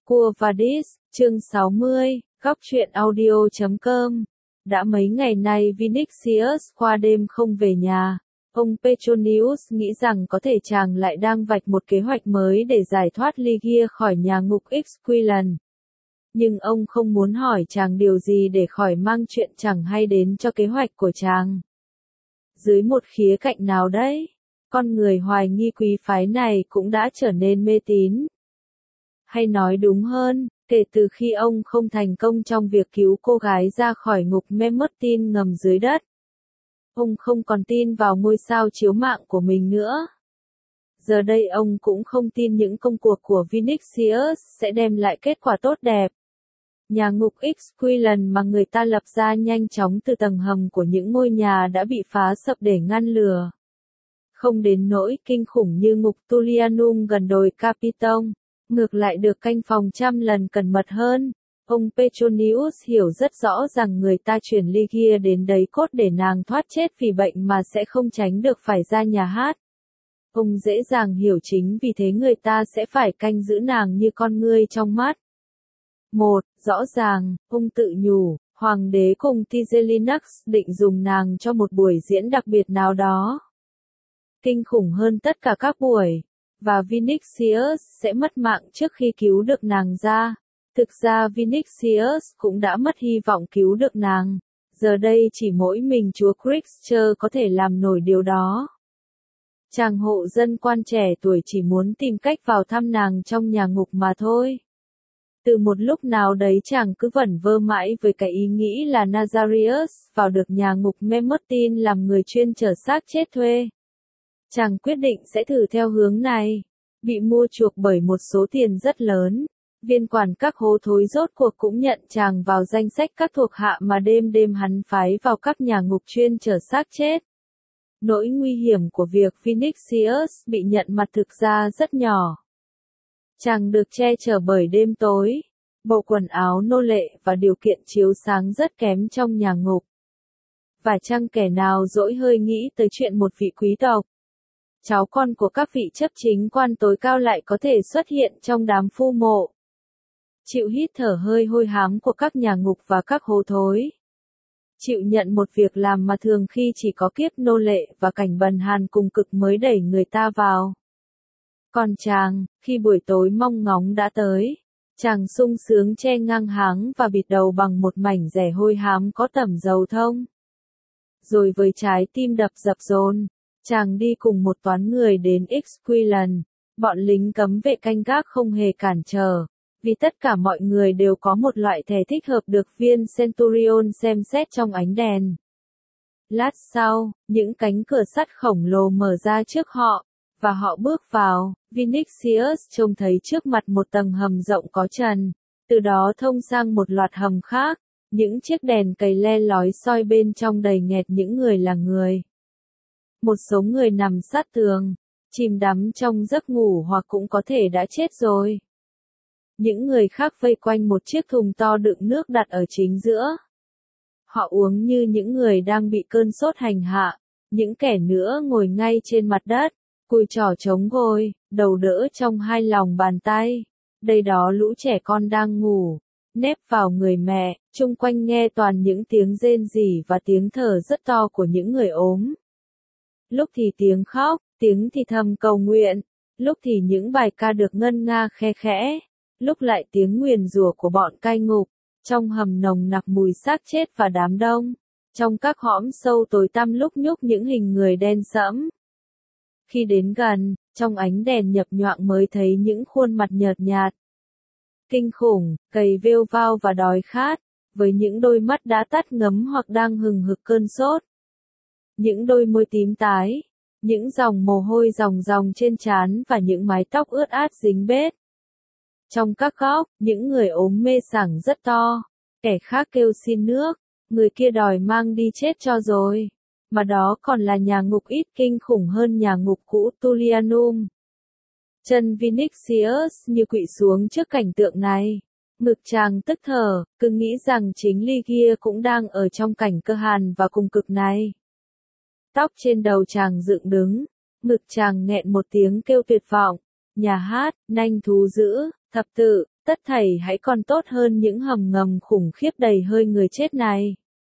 Quo Vadis, chương 60, góc truyện audio.com. Đã mấy ngày nay Vinicius qua đêm không về nhà. Ông Petronius nghĩ rằng có thể chàng lại đang vạch một kế hoạch mới để giải thoát Ligia khỏi nhà ngục Esquilin. Nhưng ông không muốn hỏi chàng điều gì để khỏi mang chuyện chẳng hay đến cho kế hoạch của chàng. Dưới một khía cạnh nào đấy, con người hoài nghi quý phái này cũng đã trở nên mê tín. Hay nói đúng hơn, kể từ khi ông không thành công trong việc cứu cô gái ra khỏi ngục Memmertin ngầm dưới đất, ông không còn tin vào ngôi sao chiếu mạng của mình nữa. Giờ đây ông cũng không tin những công cuộc của Vinicius sẽ đem lại kết quả tốt đẹp. Nhà ngục Esquilin mà người ta lập ra nhanh chóng từ tầng hầm của những ngôi nhà đã bị phá sập để ngăn lửa. Không đến nỗi kinh khủng như ngục Tullianum gần đồi Capiton, ngược lại được canh phòng trăm lần cẩn mật hơn. Ông Petronius hiểu rất rõ rằng người ta chuyển Ligia đến đấy cốt để nàng thoát chết vì bệnh mà sẽ không tránh được phải ra nhà hát. Ông dễ dàng hiểu chính vì thế người ta sẽ phải canh giữ nàng như con ngươi trong mắt. Rõ ràng, ông tự nhủ, hoàng đế cùng Tigellinus định dùng nàng cho một buổi diễn đặc biệt nào đó. Kinh khủng hơn tất cả các buổi, và Vinicius sẽ mất mạng trước khi cứu được nàng ra. Thực ra Vinicius cũng đã mất hy vọng cứu được nàng, giờ đây chỉ mỗi mình chúa Crister có thể làm nổi điều đó. Chàng hộ dân quan trẻ tuổi chỉ muốn tìm cách vào thăm nàng trong nhà ngục mà thôi. Từ một lúc nào đấy chàng cứ vẩn vơ mãi với cái ý nghĩ là Nazarius vào được nhà ngục Memmertin làm người chuyên chở xác chết thuê. Chàng quyết định sẽ thử theo hướng này. Bị mua chuộc bởi một số tiền rất lớn, viên quản các hố thối rốt cuộc cũng nhận chàng vào danh sách các thuộc hạ mà đêm đêm hắn phái vào các nhà ngục chuyên chở xác chết. Nỗi nguy hiểm của việc Vinicius bị nhận mặt thực ra rất nhỏ. Chàng được che chở bởi đêm tối, bộ quần áo nô lệ và điều kiện chiếu sáng rất kém trong nhà ngục. Và chăng kẻ nào dỗi hơi nghĩ tới chuyện một vị quý tộc, cháu con của các vị chấp chính quan tối cao lại có thể xuất hiện trong đám phu mộ, chịu hít thở hơi hôi hám của các nhà ngục và các hố thối, chịu nhận một việc làm mà thường khi chỉ có kiếp nô lệ và cảnh bần hàn cùng cực mới đẩy người ta vào. Còn chàng, khi buổi tối mong ngóng đã tới, chàng sung sướng che ngang háng và bịt đầu bằng một mảnh rẻ hôi hám có tẩm dầu thông. Rồi với trái tim đập dập dồn, chàng đi cùng một toán người đến Esquilin. Bọn lính cấm vệ canh gác không hề cản trở, vì tất cả mọi người đều có một loại thẻ thích hợp được viên Centurion xem xét trong ánh đèn. Lát sau, những cánh cửa sắt khổng lồ mở ra trước họ, và họ bước vào. Vinicius trông thấy trước mặt một tầng hầm rộng có trần, từ đó thông sang một loạt hầm khác, những chiếc đèn cầy le lói soi bên trong đầy nghẹt những người là người. Một số người nằm sát tường, chìm đắm trong giấc ngủ hoặc cũng có thể đã chết rồi. Những người khác vây quanh một chiếc thùng to đựng nước đặt ở chính giữa. Họ uống như những người đang bị cơn sốt hành hạ, những kẻ nữa ngồi ngay trên mặt đất, cùi chỏ chống gối, đầu đỡ trong hai lòng bàn tay. Đây đó lũ trẻ con đang ngủ, nép vào người mẹ, chung quanh nghe toàn những tiếng rên rỉ và tiếng thở rất to của những người ốm. Lúc thì tiếng khóc, tiếng thì thầm cầu nguyện, lúc thì những bài ca được ngân nga khe khẽ, lúc lại tiếng nguyền rủa của bọn cai ngục. Trong hầm nồng nặc mùi xác chết và đám đông, trong các hõm sâu tối tăm lúc nhúc những hình người đen sẫm. Khi đến gần, trong ánh đèn nhập nhoạng mới thấy những khuôn mặt nhợt nhạt, kinh khủng, gầy vêu vao và đói khát, với những đôi mắt đã tắt ngấm hoặc đang hừng hực cơn sốt. Những đôi môi tím tái, những dòng mồ hôi ròng ròng trên trán và những mái tóc ướt át dính bết. Trong các góc, những người ốm mê sảng rất to, kẻ khác kêu xin nước, người kia đòi mang đi chết cho rồi. Mà đó còn là nhà ngục ít kinh khủng hơn nhà ngục cũ Tullianum. Chân Vinicius như quỵ xuống trước cảnh tượng này. Ngực chàng tức thở, cứ nghĩ rằng chính Ligia cũng đang ở trong cảnh cơ hàn và cùng cực này. Tóc trên đầu chàng dựng đứng, ngực chàng nghẹn một tiếng kêu tuyệt vọng. Nhà hát, nanh thú dữ, thập tự, Tất thảy hãy còn tốt hơn những hầm ngầm khủng khiếp đầy hơi người chết này.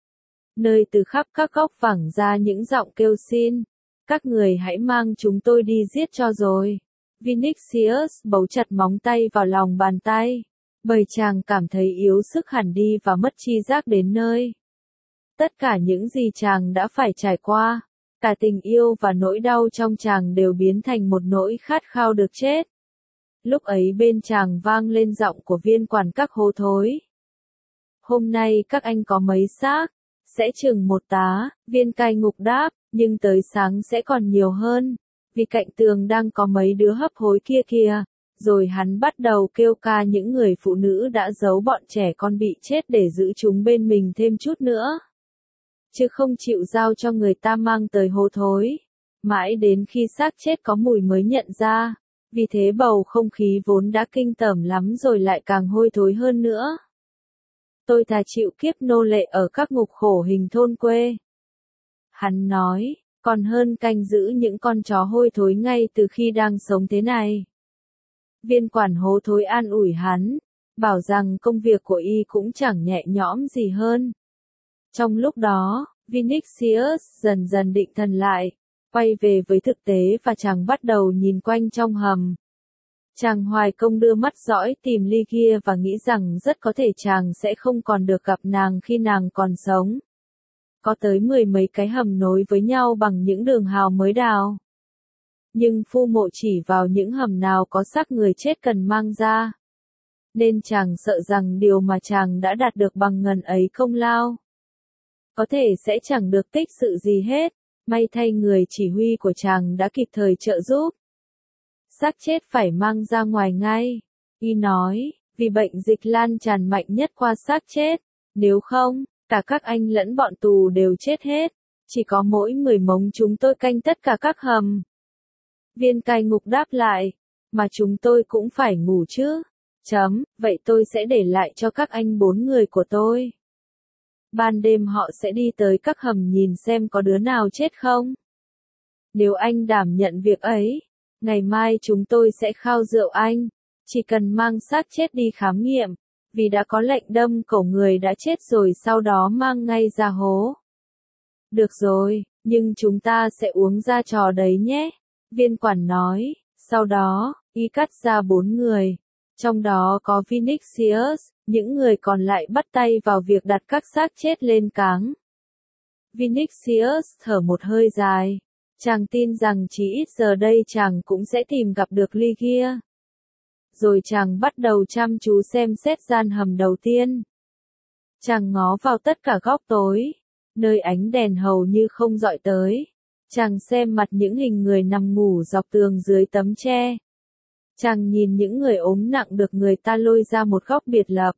Nơi từ khắp các góc vẳng ra những giọng kêu xin. Các người hãy mang chúng tôi đi giết cho rồi. Vinicius bấu chặt móng tay vào lòng bàn tay. Bởi chàng cảm thấy yếu sức hẳn đi và mất tri giác đến nơi. Tất cả những gì chàng đã phải trải qua, cả tình yêu và nỗi đau trong chàng đều biến thành một nỗi khát khao được chết. Lúc ấy bên chàng vang lên giọng của viên quản các hố thối. Hôm nay các anh có mấy xác? Sẽ chừng 1 tá, viên cai ngục đáp, nhưng tới sáng sẽ còn nhiều hơn, vì cạnh tường đang có mấy đứa hấp hối kia kìa. Rồi hắn bắt đầu kêu ca những người phụ nữ đã giấu bọn trẻ con bị chết để giữ chúng bên mình thêm chút nữa. Chứ không chịu giao cho người ta mang tới hố thối. Mãi đến khi xác chết có mùi mới nhận ra. Vì thế bầu không khí vốn đã kinh tởm lắm rồi lại càng hôi thối hơn nữa. Tôi thà chịu kiếp nô lệ ở các ngục khổ hình thôn quê. Hắn nói, còn hơn canh giữ những con chó hôi thối ngay từ khi đang sống thế này. Viên quản hố thối an ủi hắn, bảo rằng công việc của y cũng chẳng nhẹ nhõm gì hơn. Trong lúc đó, Vinicius dần dần định thần lại, quay về với thực tế và chàng bắt đầu nhìn quanh trong hầm. Chàng hoài công đưa mắt dõi tìm Lygia và nghĩ rằng rất có thể chàng sẽ không còn được gặp nàng khi nàng còn sống. Có tới 10 mấy cái hầm nối với nhau bằng những đường hào mới đào. Nhưng phu mộ chỉ vào những hầm nào có xác người chết cần mang ra. Nên chàng sợ rằng điều mà chàng đã đạt được bằng ngần ấy công lao có thể sẽ chẳng được tích sự gì hết. May thay người chỉ huy của chàng đã kịp thời trợ giúp. Xác chết phải mang ra ngoài ngay. Y nói, vì bệnh dịch lan tràn mạnh nhất qua xác chết. Nếu không, cả các anh lẫn bọn tù đều chết hết. Chỉ có mỗi 10 mống chúng tôi canh tất cả các hầm. Viên cai ngục đáp lại, mà chúng tôi cũng phải ngủ chứ. Vậy tôi sẽ để lại cho các anh 4 người của tôi. Ban đêm họ sẽ đi tới các hầm nhìn xem có đứa nào chết không. Nếu anh đảm nhận việc ấy, ngày mai chúng tôi sẽ khao rượu anh. Chỉ cần mang xác chết đi khám nghiệm, vì đã có lệnh đâm cổ người đã chết rồi sau đó mang ngay ra hố. Được rồi, nhưng chúng ta sẽ uống ra trò đấy nhé. Viên quản nói, sau đó, y cắt ra 4 người. Trong đó có Vinicius, những người còn lại bắt tay vào việc đặt các xác chết lên cáng. Vinicius thở một hơi dài. Chàng tin rằng chỉ ít giờ đây chàng cũng sẽ tìm gặp được Lygia. Rồi chàng bắt đầu chăm chú xem xét gian hầm đầu tiên. Chàng ngó vào tất cả góc tối, nơi ánh đèn hầu như không dọi tới. Chàng xem mặt những hình người nằm ngủ dọc tường dưới tấm tre. Chàng nhìn những người ốm nặng được người ta lôi ra một góc biệt lập.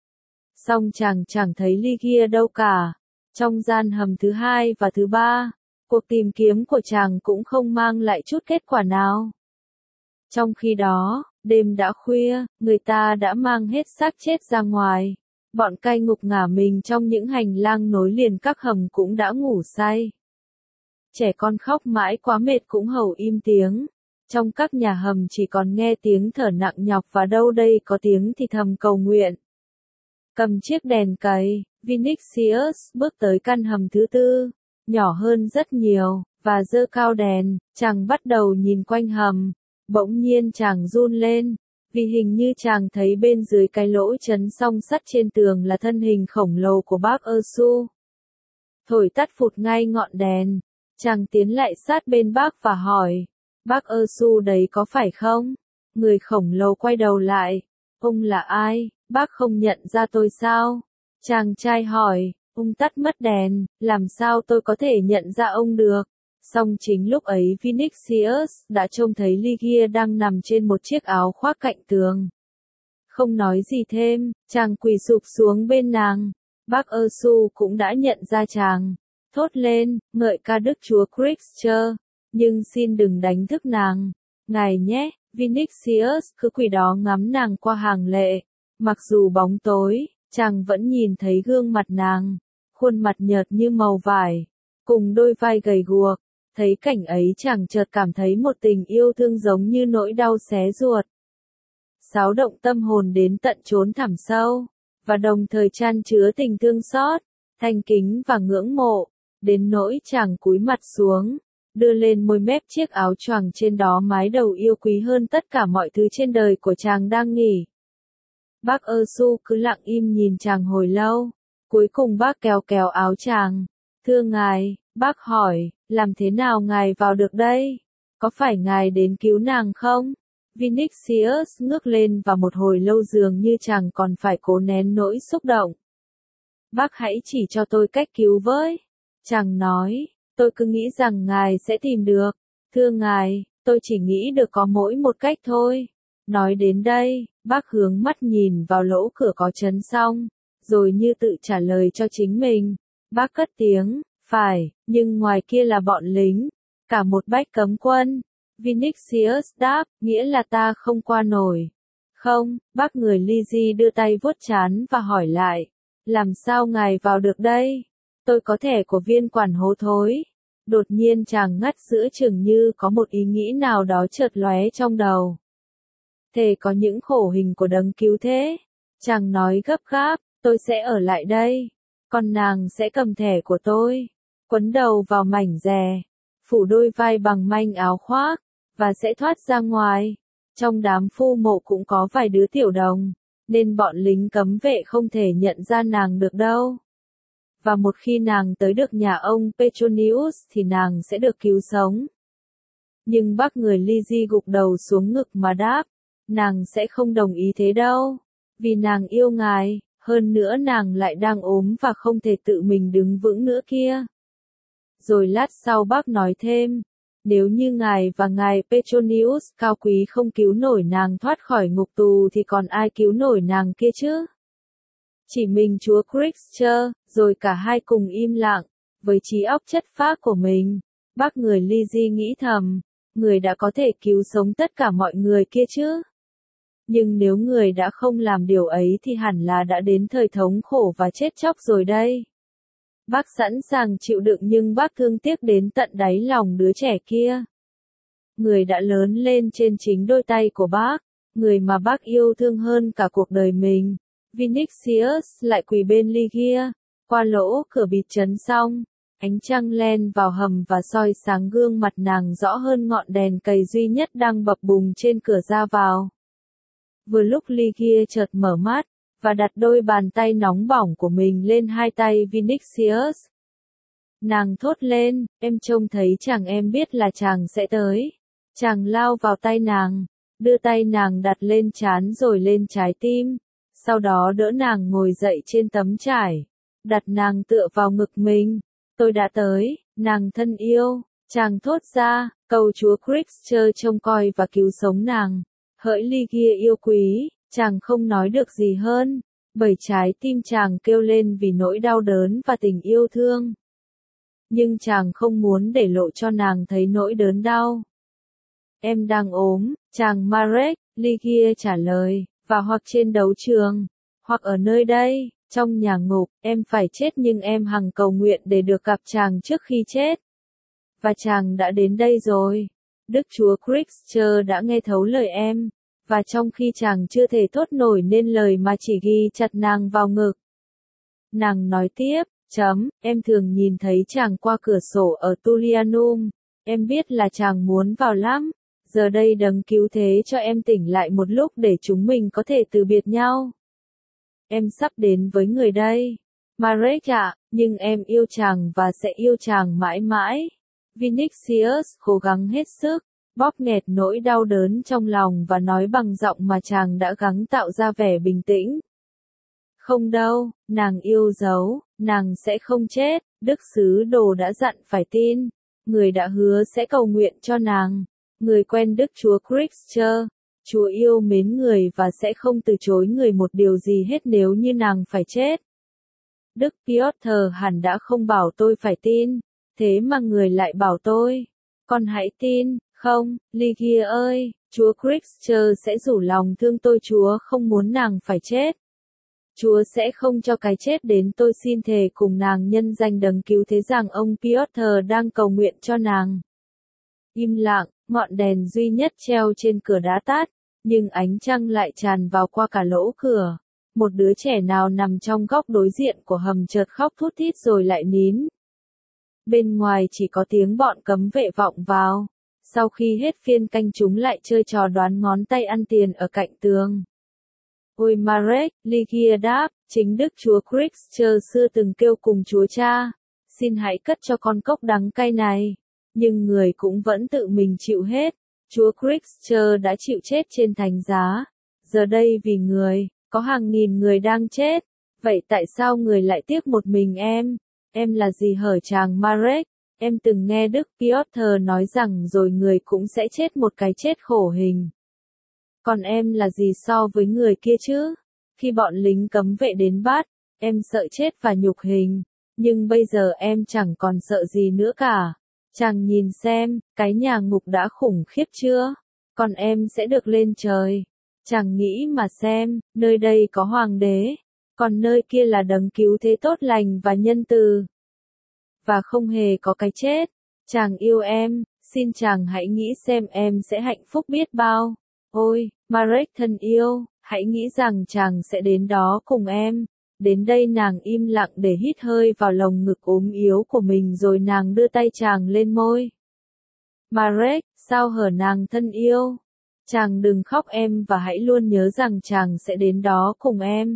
Xong chàng chẳng thấy Lygia đâu cả. Trong gian hầm thứ 2 và thứ 3, cuộc tìm kiếm của chàng cũng không mang lại chút kết quả nào. Trong khi đó, đêm đã khuya, người ta đã mang hết xác chết ra ngoài. Bọn cai ngục ngả mình trong những hành lang nối liền các hầm cũng đã ngủ say. Trẻ con khóc mãi quá mệt cũng hầu im tiếng. Trong các nhà hầm chỉ còn nghe tiếng thở nặng nhọc và đâu đây có tiếng thì thầm cầu nguyện. Cầm chiếc đèn cày, Vinicius bước tới căn hầm thứ 4, nhỏ hơn rất nhiều, và giơ cao đèn, chàng bắt đầu nhìn quanh hầm. Bỗng nhiên chàng run lên, vì hình như chàng thấy bên dưới cái lỗ chấn song sắt trên tường là thân hình khổng lồ của bác Ursu. Thổi tắt phụt ngay ngọn đèn, chàng tiến lại sát bên bác và hỏi, bác Ursu đấy có phải không? Người khổng lồ quay đầu lại, ông là ai, bác không nhận ra tôi sao? Chàng trai hỏi, ông tắt mất đèn, làm sao tôi có thể nhận ra ông được? Song chính lúc ấy Vinicius đã trông thấy Lygia đang nằm trên một chiếc áo khoác cạnh tường. Không nói gì thêm, chàng quỳ sụp xuống bên nàng. Bác Ursu cũng đã nhận ra chàng. Thốt lên, ngợi ca Đức Chúa Christ, nhưng xin đừng đánh thức nàng. Ngài nhé, Vinicius cứ quỳ đó ngắm nàng qua hàng lệ. Mặc dù bóng tối, chàng vẫn nhìn thấy gương mặt nàng, khuôn mặt nhợt như màu vải, cùng đôi vai gầy guộc. Thấy cảnh ấy chàng chợt cảm thấy một tình yêu thương giống như nỗi đau xé ruột. xáo động tâm hồn đến tận chốn thẳm sâu, và đồng thời chan chứa tình thương xót, thanh kính và ngưỡng mộ, đến nỗi chàng cúi mặt xuống, đưa lên môi mép chiếc áo choàng trên đó mái đầu yêu quý hơn tất cả mọi thứ trên đời của chàng đang nghỉ. Bác Ơ Su cứ lặng im nhìn chàng hồi lâu, cuối cùng bác kéo kéo áo chàng. Thưa ngài, bác hỏi, làm thế nào ngài vào được đây? Có phải ngài đến cứu nàng không? Vinicius ngước lên và một hồi lâu dường như chàng còn phải cố nén nỗi xúc động. Bác hãy chỉ cho tôi cách cứu với. Chàng nói, tôi cứ nghĩ rằng ngài sẽ tìm được. Thưa ngài, tôi chỉ nghĩ được có mỗi một cách thôi. Nói đến đây, bác hướng mắt nhìn vào lỗ cửa có chấn xong, rồi như tự trả lời cho chính mình. Bác cất tiếng, phải, nhưng ngoài kia là bọn lính, cả một bách cấm quân. Vinicius đáp, nghĩa là ta không qua nổi. Không, bác người Lizzie đưa tay vuốt trán và hỏi lại, làm sao ngài vào được đây? Tôi có thẻ của viên quản hố thối. Đột nhiên chàng ngắt giữa chừng như có một ý nghĩ nào đó chợt lóe trong đầu. Thề có những khổ hình của đấng cứu thế. Chàng nói gấp gáp, tôi sẽ ở lại đây. Còn nàng sẽ cầm thẻ của tôi, quấn đầu vào mảnh dè, phủ đôi vai bằng manh áo khoác, và sẽ thoát ra ngoài. Trong đám phu mộ cũng có vài đứa tiểu đồng, nên bọn lính cấm vệ không thể nhận ra nàng được đâu. Và một khi nàng tới được nhà ông Petronius thì nàng sẽ được cứu sống. Nhưng bác người Lizzie gục đầu xuống ngực mà đáp, nàng sẽ không đồng ý thế đâu, vì nàng yêu ngài, hơn nữa nàng lại đang ốm và không thể tự mình đứng vững nữa kia. Rồi lát sau bác nói thêm, nếu như ngài và ngài Petronius cao quý không cứu nổi nàng thoát khỏi ngục tù thì còn ai cứu nổi nàng kia chứ? Chỉ mình chúa Crichter, rồi cả hai cùng im lặng, với trí óc chất phác của mình. Bác người Lizzie nghĩ thầm, người đã có thể cứu sống tất cả mọi người kia chứ? Nhưng nếu người đã không làm điều ấy thì hẳn là đã đến thời thống khổ và chết chóc rồi đây. Bác sẵn sàng chịu đựng nhưng bác thương tiếc đến tận đáy lòng đứa trẻ kia. Người đã lớn lên trên chính đôi tay của bác, người mà bác yêu thương hơn cả cuộc đời mình. Vinicius lại quỳ bên Ligia, qua lỗ cửa bịt chấn xong, ánh trăng len vào hầm và soi sáng gương mặt nàng rõ hơn ngọn đèn cầy duy nhất đang bập bùng trên cửa ra vào. Vừa lúc Ligia chợt mở mắt, và đặt đôi bàn tay nóng bỏng của mình lên hai tay Vinicius. Nàng thốt lên, em trông thấy chàng, em biết là chàng sẽ tới. Chàng lao vào tay nàng, đưa tay nàng đặt lên trán rồi lên trái tim, sau đó đỡ nàng ngồi dậy trên tấm trải, đặt nàng tựa vào ngực mình. Tôi đã tới, nàng thân yêu, chàng thốt ra, cầu chúa Crichter trông coi và cứu sống nàng. Hỡi Ligia yêu quý, chàng không nói được gì hơn, bởi trái tim chàng kêu lên vì nỗi đau đớn và tình yêu thương. Nhưng chàng không muốn để lộ cho nàng thấy nỗi đớn đau. Em đang ốm, chàng Marek, Ligia trả lời, và hoặc trên đấu trường, hoặc ở nơi đây, trong nhà ngục, em phải chết nhưng em hằng cầu nguyện để được gặp chàng trước khi chết. Và chàng đã đến đây rồi. Đức Chúa Crichter đã nghe thấu lời em, và trong khi chàng chưa thể thốt nổi nên lời mà chỉ ghi chặt nàng vào ngực. Nàng nói tiếp, em thường nhìn thấy chàng qua cửa sổ ở Tullianum, em biết là chàng muốn vào lắm, giờ đây đấng cứu thế cho em tỉnh lại một lúc để chúng mình có thể từ biệt nhau. Em sắp đến với người đây, Marek ạ, nhưng em yêu chàng và sẽ yêu chàng mãi mãi. Vinicius cố gắng hết sức, bóp nghẹt nỗi đau đớn trong lòng và nói bằng giọng mà chàng đã gắng tạo ra vẻ bình tĩnh. Không đâu, nàng yêu dấu, nàng sẽ không chết, Đức Sứ Đồ đã dặn phải tin, người đã hứa sẽ cầu nguyện cho nàng, người quen Đức Chúa Crichter, Chúa yêu mến người và sẽ không từ chối người một điều gì hết nếu như nàng phải chết. Đức Piotr hẳn đã không bảo tôi phải tin, thế mà người lại bảo tôi, con hãy tin. Không, Ligia ơi, Chúa Crichter sẽ rủ lòng thương tôi, Chúa không muốn nàng phải chết. Chúa sẽ không cho cái chết đến, tôi xin thề cùng nàng nhân danh đấng cứu thế rằng ông Piotr đang cầu nguyện cho nàng. Im lặng, ngọn đèn duy nhất treo trên cửa đá tắt, nhưng ánh trăng lại tràn vào qua cả lỗ cửa. Một đứa trẻ nào nằm trong góc đối diện của hầm chợt khóc thút thít rồi lại nín. Bên ngoài chỉ có tiếng bọn cấm vệ vọng vào. Sau khi hết phiên canh chúng lại chơi trò đoán ngón tay ăn tiền ở cạnh tường. Ôi Marek, Ligia đáp, chính Đức Chúa Christ xưa từng kêu cùng Chúa Cha, xin hãy cất cho con cốc đắng cay này. Nhưng người cũng vẫn tự mình chịu hết. Chúa Christ đã chịu chết trên thánh giá. Giờ đây vì người, có hàng nghìn người đang chết. Vậy tại sao người lại tiếc một mình em? Em là gì hở chàng Marek? Em từng nghe Đức Piotr nói rằng rồi người cũng sẽ chết một cái chết khổ hình. Còn em là gì so với người kia chứ? Khi bọn lính cấm vệ đến bắt, em sợ chết và nhục hình. Nhưng bây giờ em chẳng còn sợ gì nữa cả. Chàng nhìn xem, cái nhà ngục đã khủng khiếp chưa? Còn em sẽ được lên trời. Chàng nghĩ mà xem, nơi đây có hoàng đế. Còn nơi kia là đấng cứu thế tốt lành và nhân từ. Và không hề có cái chết. Chàng yêu em, xin chàng hãy nghĩ xem em sẽ hạnh phúc biết bao. Ôi, Marek thân yêu, hãy nghĩ rằng chàng sẽ đến đó cùng em. Đến đây nàng im lặng để hít hơi vào lồng ngực ốm yếu của mình rồi nàng đưa tay chàng lên môi. Marek, sao hở nàng thân yêu? Chàng đừng khóc em và hãy luôn nhớ rằng chàng sẽ đến đó cùng em.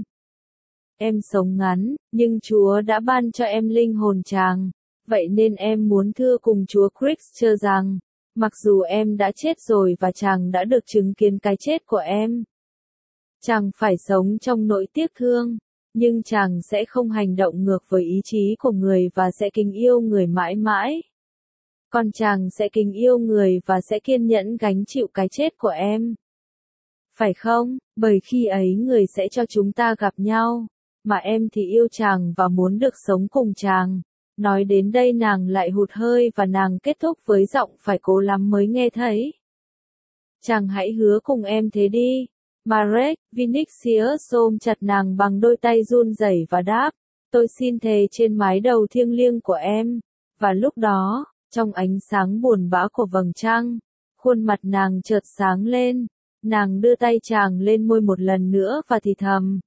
Em sống ngắn, nhưng Chúa đã ban cho em linh hồn chàng. Vậy nên em muốn thưa cùng Chúa Christ rằng, mặc dù em đã chết rồi và chàng đã được chứng kiến cái chết của em. Chàng phải sống trong nỗi tiếc thương, nhưng chàng sẽ không hành động ngược với ý chí của người và sẽ kính yêu người mãi mãi. Còn chàng sẽ kính yêu người và sẽ kiên nhẫn gánh chịu cái chết của em. Phải không? Bởi khi ấy người sẽ cho chúng ta gặp nhau, mà em thì yêu chàng và muốn được sống cùng chàng. Nói đến đây nàng lại hụt hơi và nàng kết thúc với giọng phải cố lắm mới nghe thấy. Chàng hãy hứa cùng em thế đi. Marek, Vinicius ôm chặt nàng bằng đôi tay run rẩy và đáp, tôi xin thề trên mái đầu thiêng liêng của em. Và lúc đó, trong ánh sáng buồn bã của vầng trăng, khuôn mặt nàng chợt sáng lên, nàng đưa tay chàng lên môi một lần nữa và thì thầm.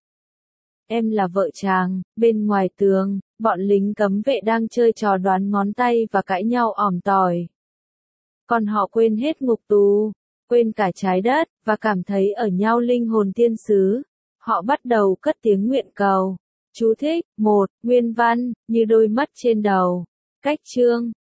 Em là vợ chàng. Bên ngoài tường, bọn lính cấm vệ đang chơi trò đoán ngón tay và cãi nhau ỏm tỏi. Còn họ quên hết ngục tù, quên cả trái đất, và cảm thấy ở nhau linh hồn thiên sứ. Họ bắt đầu cất tiếng nguyện cầu. Chú thích, 1, nguyên văn, như đôi mắt trên đầu. Cách chương.